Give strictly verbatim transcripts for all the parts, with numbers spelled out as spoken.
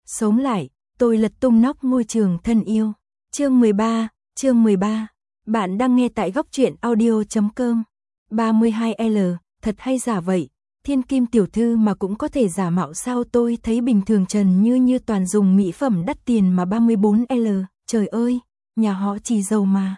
Sống lại, tôi lật tung nóc ngôi trường thân yêu. Chương mười ba, chương mười ba. Bạn đang nghe tại góc truyện audio chấm com. ba mươi hai L, thật hay giả vậy? Thiên kim tiểu thư mà cũng có thể giả mạo sao? Tôi thấy bình thường Trần Như Như toàn dùng mỹ phẩm đắt tiền mà ba mươi bốn L, trời ơi, nhà họ Trì giàu mà.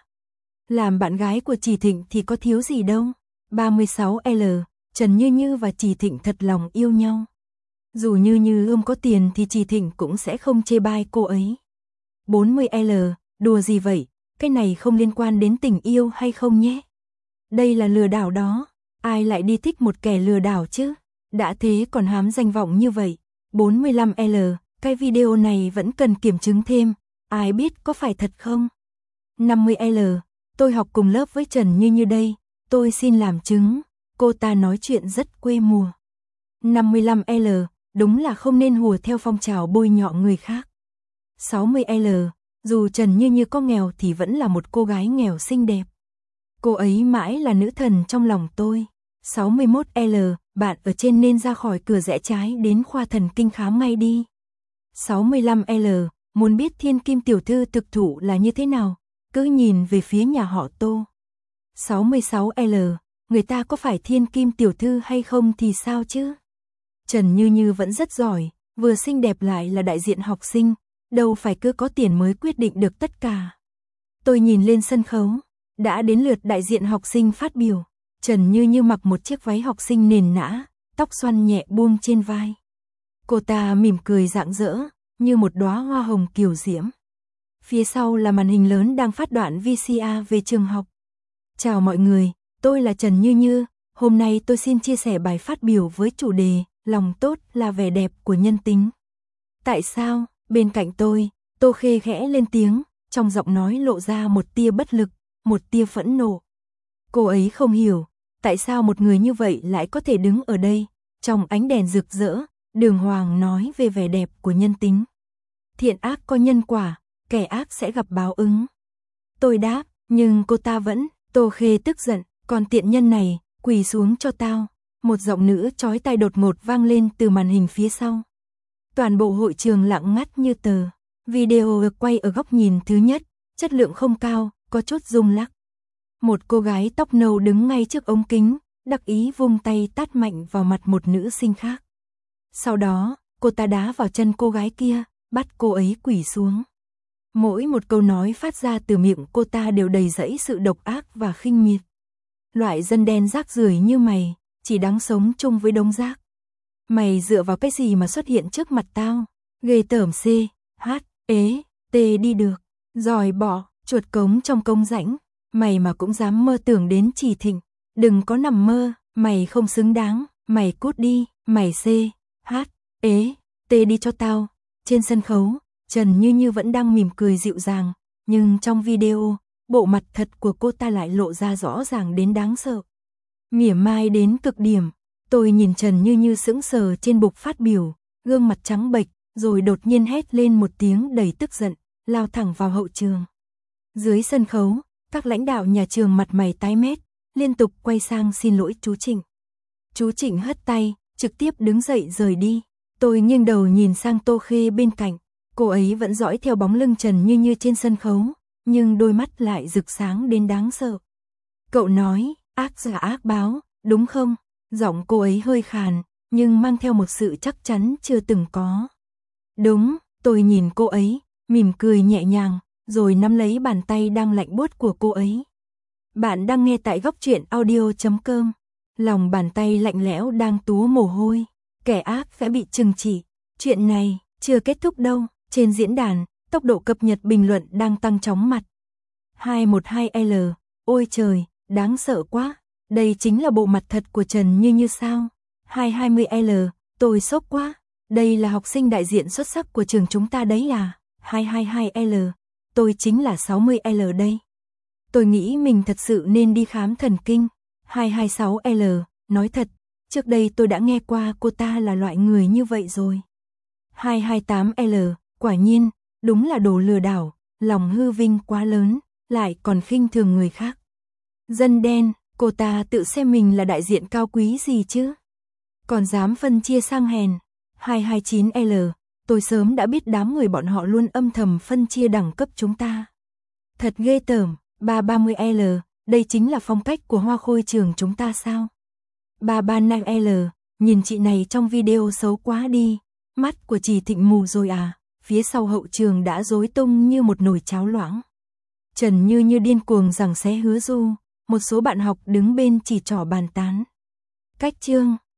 Làm bạn gái của Trì Thịnh thì có thiếu gì đâu. ba mươi sáu L, Trần Như Như và Trì Thịnh thật lòng yêu nhau. Dù Như Như ươm có tiền thì Trì Thịnh cũng sẽ không chê bai cô ấy. bốn mươi L, đùa gì vậy, cái này không liên quan đến tình yêu hay không nhé. Đây là lừa đảo đó, ai lại đi thích một kẻ lừa đảo chứ, đã thế còn hám danh vọng như vậy. bốn mươi lăm L, cái video này vẫn cần kiểm chứng thêm, ai biết có phải thật không. năm mươi L, tôi học cùng lớp với Trần Như Như đây, tôi xin làm chứng, cô ta nói chuyện rất quê mùa. năm mươi lăm L, đúng là không nên hùa theo phong trào bôi nhọ người khác. sáu mươi L, dù Trần Như Như có nghèo thì vẫn là một cô gái nghèo xinh đẹp. Cô ấy mãi là nữ thần trong lòng tôi. sáu mươi mốt L, bạn ở trên nên ra khỏi cửa rẽ trái đến khoa thần kinh khám ngay đi. sáu mươi lăm L, muốn biết thiên kim tiểu thư thực thụ là như thế nào, cứ nhìn về phía nhà họ Tô. sáu mươi sáu L, người ta có phải thiên kim tiểu thư hay không thì sao chứ? Trần Như Như vẫn rất giỏi, vừa xinh đẹp lại là đại diện học sinh, đâu phải cứ có tiền mới quyết định được tất cả. Tôi nhìn lên sân khấu, đã đến lượt đại diện học sinh phát biểu. Trần Như Như mặc một chiếc váy học sinh nền nã, tóc xoăn nhẹ buông trên vai. Cô ta mỉm cười rạng rỡ, như một đóa hoa hồng kiều diễm. Phía sau là màn hình lớn đang phát đoạn vê xê a về trường học. Chào mọi người, tôi là Trần Như Như, hôm nay tôi xin chia sẻ bài phát biểu với chủ đề lòng tốt là vẻ đẹp của nhân tính. Tại sao? Bên cạnh tôi, Tô Khê khẽ lên tiếng, trong giọng nói lộ ra một tia bất lực, một tia phẫn nộ. Cô ấy không hiểu, tại sao một người như vậy lại có thể đứng ở đây, trong ánh đèn rực rỡ, đường hoàng nói về vẻ đẹp của nhân tính. Thiện ác có nhân quả, kẻ ác sẽ gặp báo ứng. Tôi đáp, nhưng cô ta vẫn, Tô Khê tức giận, còn tiện nhân này, quỳ xuống cho tao. Một giọng nữ chói tai đột ngột vang lên từ màn hình phía sau. Toàn bộ hội trường lặng ngắt như tờ. Video được quay ở góc nhìn thứ nhất, chất lượng không cao, có chút rung lắc. Một cô gái tóc nâu đứng ngay trước ống kính, đắc ý vung tay tát mạnh vào mặt một nữ sinh khác. Sau đó, cô ta đá vào chân cô gái kia, bắt cô ấy quỳ xuống. Mỗi một câu nói phát ra từ miệng cô ta đều đầy rẫy sự độc ác và khinh miệt. Loại dân đen rác rưởi như mày, chỉ đáng sống chung với đống rác. Mày dựa vào cái gì mà xuất hiện trước mặt tao? Ghê tởm. C, H, ế, T đi được. Giỏi bỏ, chuột cống trong công rãnh. Mày mà cũng dám mơ tưởng đến Trì Thịnh. Đừng có nằm mơ, mày không xứng đáng. Mày cút đi, mày C, H, ế, T đi cho tao. Trên sân khấu, Trần Như Như vẫn đang mỉm cười dịu dàng. Nhưng trong video, bộ mặt thật của cô ta lại lộ ra rõ ràng đến đáng sợ. Mỉa mai đến cực điểm. Tôi nhìn Trần Như Như sững sờ trên bục phát biểu, gương mặt trắng bệch, rồi đột nhiên hét lên một tiếng đầy tức giận, lao thẳng vào hậu trường. Dưới sân khấu, các lãnh đạo nhà trường mặt mày tái mét, liên tục quay sang xin lỗi chú Trịnh. Chú Trịnh hất tay, trực tiếp đứng dậy rời đi. Tôi nghiêng đầu nhìn sang Tô Khê bên cạnh, cô ấy vẫn dõi theo bóng lưng Trần Như Như trên sân khấu, nhưng đôi mắt lại rực sáng đến đáng sợ. Cậu nói, ác giả ác báo, đúng không? Giọng cô ấy hơi khàn, nhưng mang theo một sự chắc chắn chưa từng có. Đúng, tôi nhìn cô ấy, mỉm cười nhẹ nhàng, rồi nắm lấy bàn tay đang lạnh buốt của cô ấy. Bạn đang nghe tại góc truyện audio chấm com. Lòng bàn tay lạnh lẽo đang túa mồ hôi. Kẻ ác sẽ bị trừng trị. Chuyện này chưa kết thúc đâu. Trên diễn đàn, tốc độ cập nhật bình luận đang tăng chóng mặt. hai một hai L, ôi trời, đáng sợ quá. Đây chính là bộ mặt thật của Trần Như Như sao? hai hai mươi L, tôi sốc quá. Đây là học sinh đại diện xuất sắc của trường chúng ta đấy à? hai hai hai L, tôi chính là sáu mươi L đây. Tôi nghĩ mình thật sự nên đi khám thần kinh. hai hai sáu L, nói thật, trước đây tôi đã nghe qua cô ta là loại người như vậy rồi. hai hai tám L, quả nhiên, đúng là đồ lừa đảo, lòng hư vinh quá lớn, lại còn khinh thường người khác. Dân đen, cô ta tự xem mình là đại diện cao quý gì chứ? Còn dám phân chia sang hèn. hai hai chín L, Tôi sớm đã biết đám người bọn họ luôn âm thầm phân chia đẳng cấp chúng ta. Thật ghê tởm, ba ba mươi L, đây chính là phong cách của Hoa Khôi trường chúng ta sao? ba ba năm L, nhìn chị này trong video xấu quá đi, mắt của chị Thịnh mù rồi à, phía sau hậu trường đã rối tung như một nồi cháo loãng. Trần Như Như điên cuồng giằng xé Hứa Du, một số bạn học đứng bên chỉ trỏ bàn tán. Cách chương